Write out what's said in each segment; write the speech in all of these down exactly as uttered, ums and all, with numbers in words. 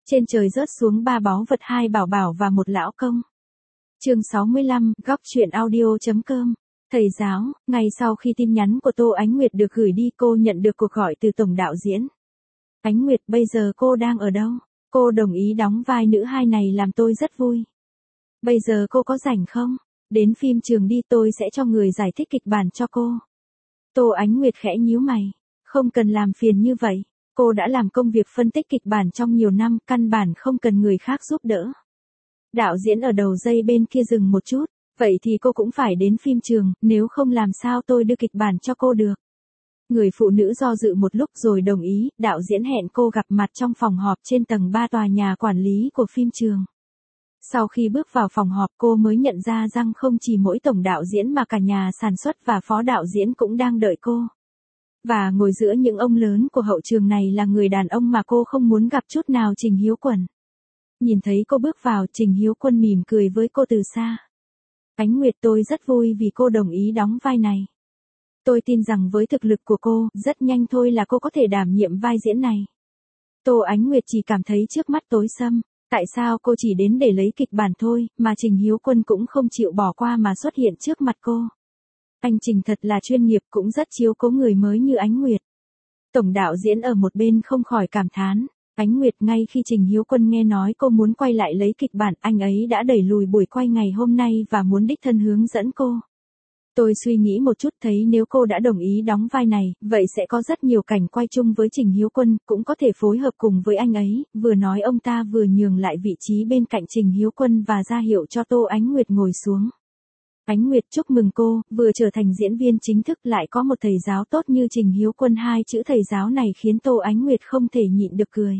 Trên trời rớt xuống ba báu vật, hai bảo bảo và một lão công. Chương sáu mươi lăm, góc truyện audio.com. Thầy giáo, ngày sau khi tin nhắn của Tô Ánh Nguyệt được gửi đi, cô nhận được cuộc gọi từ tổng đạo diễn. Ánh Nguyệt, bây giờ cô đang ở đâu? Cô đồng ý đóng vai nữ hai này làm tôi rất vui. Bây giờ cô có rảnh không? Đến phim trường đi, tôi sẽ cho người giải thích kịch bản cho cô. Tô Ánh Nguyệt khẽ nhíu mày. Không cần làm phiền như vậy. Cô đã làm công việc phân tích kịch bản trong nhiều năm, căn bản không cần người khác giúp đỡ. Đạo diễn ở đầu dây bên kia dừng một chút. Vậy thì cô cũng phải đến phim trường, nếu không làm sao tôi đưa kịch bản cho cô được. Người phụ nữ do dự một lúc rồi đồng ý, đạo diễn hẹn cô gặp mặt trong phòng họp trên tầng ba tòa nhà quản lý của phim trường. Sau khi bước vào phòng họp, cô mới nhận ra rằng không chỉ mỗi tổng đạo diễn mà cả nhà sản xuất và phó đạo diễn cũng đang đợi cô. Và ngồi giữa những ông lớn của hậu trường này là người đàn ông mà cô không muốn gặp chút nào, Trình Hiếu Quân. Nhìn thấy cô bước vào, Trình Hiếu Quân mỉm cười với cô từ xa. Ánh Nguyệt, tôi rất vui vì cô đồng ý đóng vai này. Tôi tin rằng với thực lực của cô, rất nhanh thôi là cô có thể đảm nhiệm vai diễn này. Tô Ánh Nguyệt chỉ cảm thấy trước mắt tối sầm. Tại sao cô chỉ đến để lấy kịch bản thôi, mà Trình Hiếu Quân cũng không chịu bỏ qua mà xuất hiện trước mặt cô. Anh Trình thật là chuyên nghiệp, cũng rất chiếu cố người mới như Ánh Nguyệt. Tổng đạo diễn ở một bên không khỏi cảm thán. Ánh Nguyệt, ngay khi Trình Hiếu Quân nghe nói cô muốn quay lại lấy kịch bản, anh ấy đã đẩy lùi buổi quay ngày hôm nay và muốn đích thân hướng dẫn cô. Tôi suy nghĩ một chút, thấy nếu cô đã đồng ý đóng vai này, vậy sẽ có rất nhiều cảnh quay chung với Trình Hiếu Quân, cũng có thể phối hợp cùng với anh ấy. Vừa nói ông ta vừa nhường lại vị trí bên cạnh Trình Hiếu Quân và ra hiệu cho Tô Ánh Nguyệt ngồi xuống. Ánh Nguyệt, chúc mừng cô, vừa trở thành diễn viên chính thức lại có một thầy giáo tốt như Trình Hiếu Quân. Hai chữ thầy giáo này khiến Tô Ánh Nguyệt không thể nhịn được cười.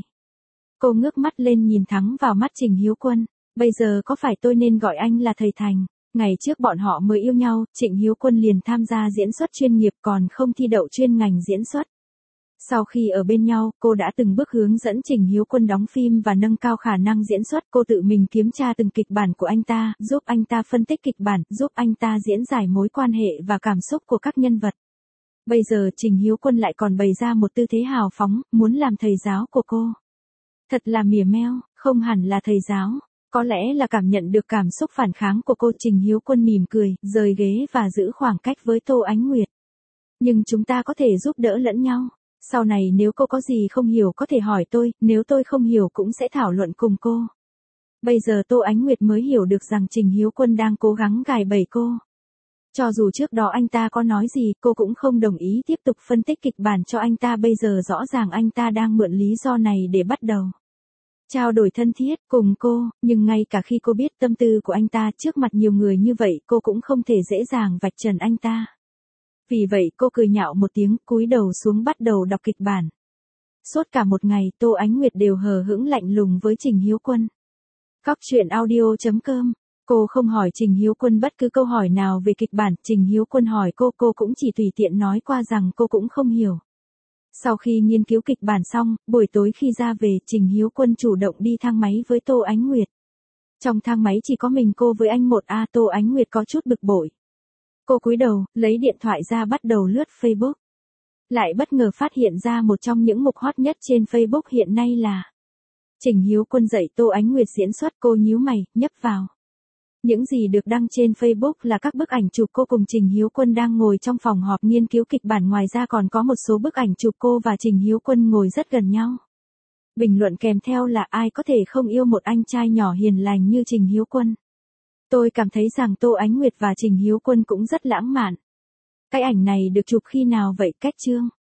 Cô ngước mắt lên nhìn thẳng vào mắt Trình Hiếu Quân. Bây giờ có phải tôi nên gọi anh là thầy Thành? Ngày trước bọn họ mới yêu nhau, Trịnh Hiếu Quân liền tham gia diễn xuất chuyên nghiệp còn không thi đậu chuyên ngành diễn xuất. Sau khi ở bên nhau, cô đã từng bước hướng dẫn Trình Hiếu Quân đóng phim và nâng cao khả năng diễn xuất. Cô tự mình kiểm tra từng kịch bản của anh ta, giúp anh ta phân tích kịch bản, giúp anh ta diễn giải mối quan hệ và cảm xúc của các nhân vật. Bây giờ Trình Hiếu Quân lại còn bày ra một tư thế hào phóng, muốn làm thầy giáo của cô. Thật là mỉa meo, không hẳn là thầy giáo. Có lẽ là cảm nhận được cảm xúc phản kháng của cô, Trình Hiếu Quân mỉm cười, rời ghế và giữ khoảng cách với Tô Ánh Nguyệt. Nhưng chúng ta có thể giúp đỡ lẫn nhau. Sau này nếu cô có gì không hiểu có thể hỏi tôi, nếu tôi không hiểu cũng sẽ thảo luận cùng cô. Bây giờ Tô Ánh Nguyệt mới hiểu được rằng Trình Hiếu Quân đang cố gắng gài bẫy cô. Cho dù trước đó anh ta có nói gì, cô cũng không đồng ý tiếp tục phân tích kịch bản cho anh ta. Bây giờ rõ ràng anh ta đang mượn lý do này để bắt đầu trao đổi thân thiết cùng cô, nhưng ngay cả khi cô biết tâm tư của anh ta trước mặt nhiều người như vậy, cô cũng không thể dễ dàng vạch trần anh ta. Vì vậy cô cười nhạo một tiếng, cúi đầu xuống bắt đầu đọc kịch bản. Suốt cả một ngày, Tô Ánh Nguyệt đều hờ hững lạnh lùng với Trình Hiếu Quân. Góc truyện audio.com. Cô không hỏi Trình Hiếu Quân bất cứ câu hỏi nào về kịch bản, Trình Hiếu Quân hỏi cô, cô cũng chỉ tùy tiện nói qua rằng cô cũng không hiểu. Sau khi nghiên cứu kịch bản xong, buổi tối khi ra về, Trình Hiếu Quân chủ động đi thang máy với Tô Ánh Nguyệt. Trong thang máy chỉ có mình cô với anh một a, Tô Ánh Nguyệt có chút bực bội. Cô cúi đầu, lấy điện thoại ra bắt đầu lướt Facebook. Lại bất ngờ phát hiện ra một trong những mục hot nhất trên Facebook hiện nay là Trình Hiếu Quân dạy Tô Ánh Nguyệt diễn xuất. Cô nhíu mày, nhấp vào. Những gì được đăng trên Facebook là các bức ảnh chụp cô cùng Trình Hiếu Quân đang ngồi trong phòng họp nghiên cứu kịch bản, ngoài ra còn có một số bức ảnh chụp cô và Trình Hiếu Quân ngồi rất gần nhau. Bình luận kèm theo là ai có thể không yêu một anh trai nhỏ hiền lành như Trình Hiếu Quân. Tôi cảm thấy rằng Tô Ánh Nguyệt và Trình Hiếu Quân cũng rất lãng mạn. Cái ảnh này được chụp khi nào vậy? Cách chương